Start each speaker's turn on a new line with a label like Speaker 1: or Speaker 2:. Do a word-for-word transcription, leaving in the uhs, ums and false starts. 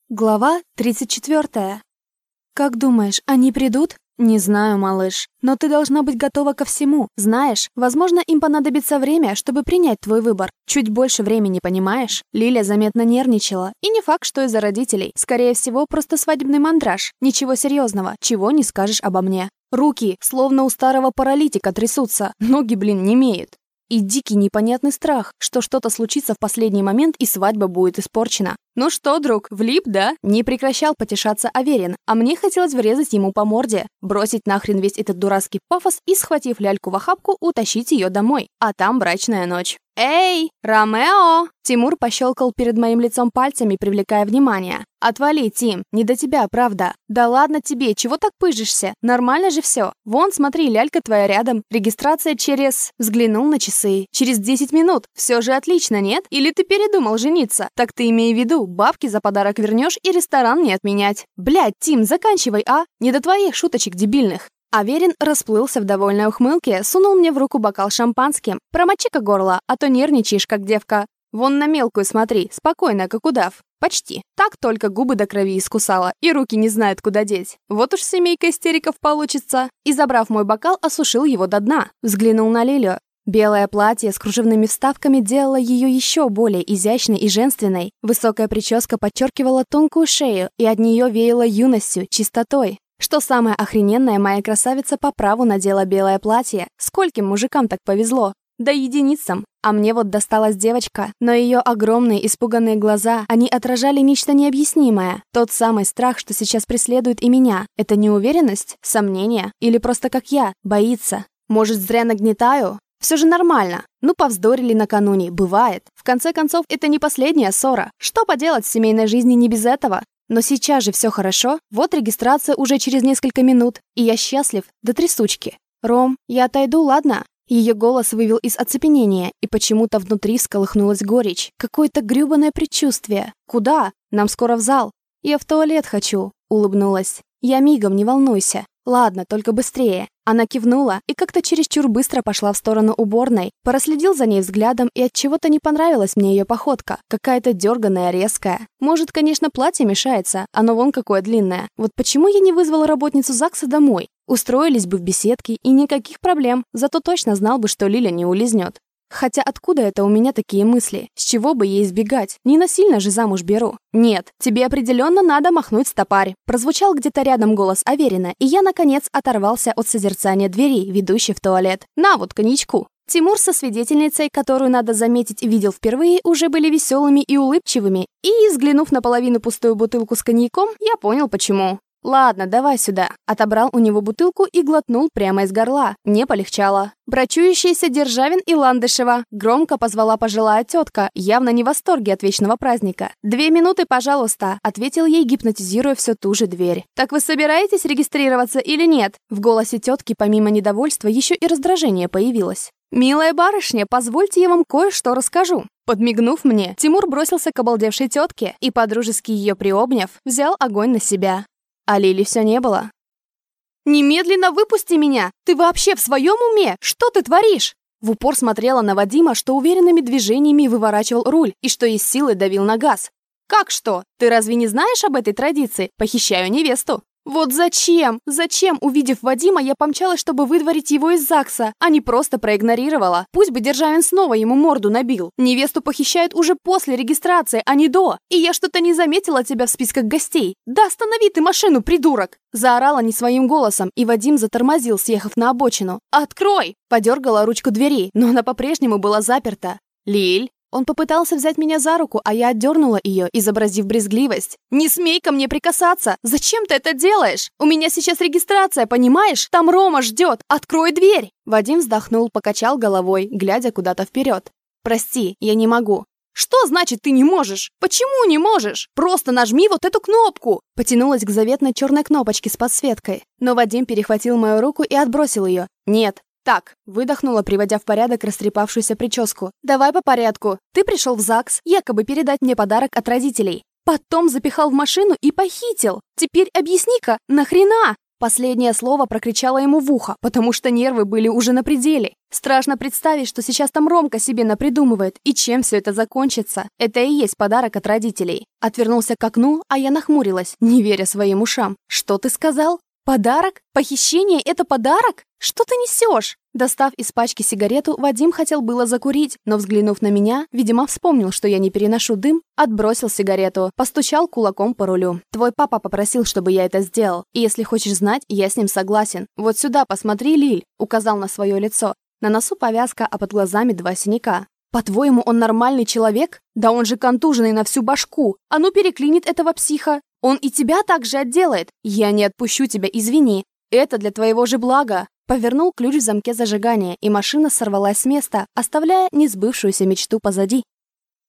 Speaker 1: Глава тридцать четвёртая. «Как думаешь, они придут?» «Не знаю, малыш. Но ты должна быть готова ко всему. Знаешь, возможно, им понадобится время, чтобы принять твой выбор. Чуть больше времени, понимаешь?» Лиля заметно нервничала. И не факт, что из-за родителей. Скорее всего, просто свадебный мандраж. Ничего серьезного, чего не скажешь обо мне. Руки, словно у старого паралитика, трясутся. Ноги, блин, немеют. И дикий непонятный страх, что что-то случится в последний момент и свадьба будет испорчена. «Ну что, друг, влип, да?» Не прекращал потешаться Аверин, а мне хотелось врезать ему по морде, бросить нахрен весь этот дурацкий пафос и, схватив ляльку в охапку, утащить ее домой. А там брачная ночь. «Эй, Ромео!» Тимур пощелкал перед моим лицом пальцами, привлекая внимание. «Отвали, Тим, не до тебя, правда. Да ладно тебе, чего так пыжишься? Нормально же все. Вон, смотри, лялька твоя рядом. Регистрация через...» Взглянул на часы. «Через десять минут. Все же отлично, нет? Или ты передумал жениться? Так ты имей в виду, бабки за подарок вернешь и ресторан не отменять. Блядь, Тим, заканчивай, а? Не до твоих шуточек дебильных». Аверин расплылся в довольной ухмылке, сунул мне в руку бокал шампанским. «Промочи-ка горло, а то нервничаешь, как девка. Вон на мелкую смотри, спокойно, как удав. Почти. Так только губы до крови искусала, и руки не знают, куда деть. Вот уж семейка истериков получится». И, забрав мой бокал, осушил его до дна. Взглянул на Лилю. Белое платье с кружевными вставками делало ее еще более изящной и женственной. Высокая прическа подчеркивала тонкую шею, и от нее веяло юностью, чистотой. Что самое охрененное, моя красавица по праву надела белое платье. Скольким мужикам так повезло? Да единицам. А мне вот досталась девочка, но ее огромные испуганные глаза, они отражали нечто необъяснимое. Тот самый страх, что сейчас преследует и меня. Это неуверенность? Сомнение? Или просто как я? Боится? Может, зря нагнетаю? Все же нормально. Ну, повздорили накануне, бывает. В конце концов, это не последняя ссора. Что поделать в семейной жизни не без этого? Но сейчас же все хорошо. Вот регистрация уже через несколько минут. И я счастлив до трясучки. «Ром, я отойду, ладно?» Ее голос вывел из оцепенения, и почему-то внутри всколыхнулась горечь. Какое-то грёбаное предчувствие. «Куда? Нам скоро в зал». «Я в туалет хочу», — улыбнулась. «Я мигом, не волнуйся». «Ладно, только быстрее». Она кивнула и как-то чересчур быстро пошла в сторону уборной. Проследил за ней взглядом, и от чего-то не понравилась мне ее походка. Какая-то дерганая, резкая. Может, конечно, платье мешается, оно вон какое длинное. Вот почему я не вызвала работницу ЗАГСа домой? Устроились бы в беседке, и никаких проблем. Зато точно знал бы, что Лиля не улизнет. Хотя откуда это у меня такие мысли? С чего бы ей избегать? Не насильно же замуж беру. «Нет, тебе определенно надо махнуть стопарь». Прозвучал где-то рядом голос Аверина, и я, наконец, оторвался от созерцания двери, ведущей в туалет. «На вот коньячку». Тимур со свидетельницей, которую, надо заметить, видел впервые, уже были веселыми и улыбчивыми, и, взглянув на половину пустую бутылку с коньяком, я понял, почему. «Ладно, давай сюда». Отобрал у него бутылку и глотнул прямо из горла. Не полегчало. «Брачующиеся Державин и Ландышева», — громко позвала пожилая тетка, явно не в восторге от вечного праздника. «Две минуты, пожалуйста», — ответил ей, гипнотизируя все ту же дверь. «Так вы собираетесь регистрироваться или нет?» В голосе тетки помимо недовольства еще и раздражение появилось. «Милая барышня, позвольте я вам кое-что расскажу». Подмигнув мне, Тимур бросился к обалдевшей тетке и, подружески ее приобняв, взял огонь на себя. А Лили все не было. «Немедленно выпусти меня! Ты вообще в своем уме? Что ты творишь?» В упор смотрела на Вадима, что уверенными движениями выворачивал руль и что из силы давил на газ. «Как что? Ты разве не знаешь об этой традиции? Похищаю невесту». Вот зачем? Зачем, увидев Вадима, я помчалась, чтобы выдворить его из ЗАГСа, а не просто проигнорировала? Пусть бы Державин снова ему морду набил. Невесту похищают уже после регистрации, а не до. И я что-то не заметила тебя в списках гостей. Да останови ты машину, придурок! Заорала не своим голосом, и Вадим затормозил, съехав на обочину. «Открой!» Подергала ручку двери, но она по-прежнему была заперта. «Лиль?» Он попытался взять меня за руку, а я отдернула ее, изобразив брезгливость. «Не смей ко мне прикасаться! Зачем ты это делаешь? У меня сейчас регистрация, понимаешь? Там Рома ждет! Открой дверь!» Вадим вздохнул, покачал головой, глядя куда-то вперед. «Прости, я не могу». «Что значит ты не можешь? Почему не можешь? Просто нажми вот эту кнопку!» Потянулась к заветной черной кнопочке с подсветкой. Но Вадим перехватил мою руку и отбросил ее. «Нет». «Так», — выдохнула, приводя в порядок растрепавшуюся прическу. «Давай по порядку. Ты пришел в ЗАГС, якобы передать мне подарок от родителей. Потом запихал в машину и похитил. Теперь объясни-ка, нахрена?» Последнее слово прокричала ему в ухо, потому что нервы были уже на пределе. Страшно представить, что сейчас там Ромка себе напридумывает, и чем все это закончится. Это и есть подарок от родителей. Отвернулся к окну, а я нахмурилась, не веря своим ушам. «Что ты сказал? Подарок? Похищение — это подарок? Что ты несешь?» Достав из пачки сигарету, Вадим хотел было закурить, но, взглянув на меня, видимо, вспомнил, что я не переношу дым, отбросил сигарету, постучал кулаком по рулю. «Твой папа попросил, чтобы я это сделал, и если хочешь знать, я с ним согласен. Вот сюда посмотри, Лиль», — указал на свое лицо. На носу повязка, а под глазами два синяка. «По-твоему, он нормальный человек? Да он же контуженный на всю башку. А ну переклинит этого психа. Он и тебя так же отделает. Я не отпущу тебя, извини. Это для твоего же блага». Повернул ключ в замке зажигания, и машина сорвалась с места, оставляя несбывшуюся мечту позади.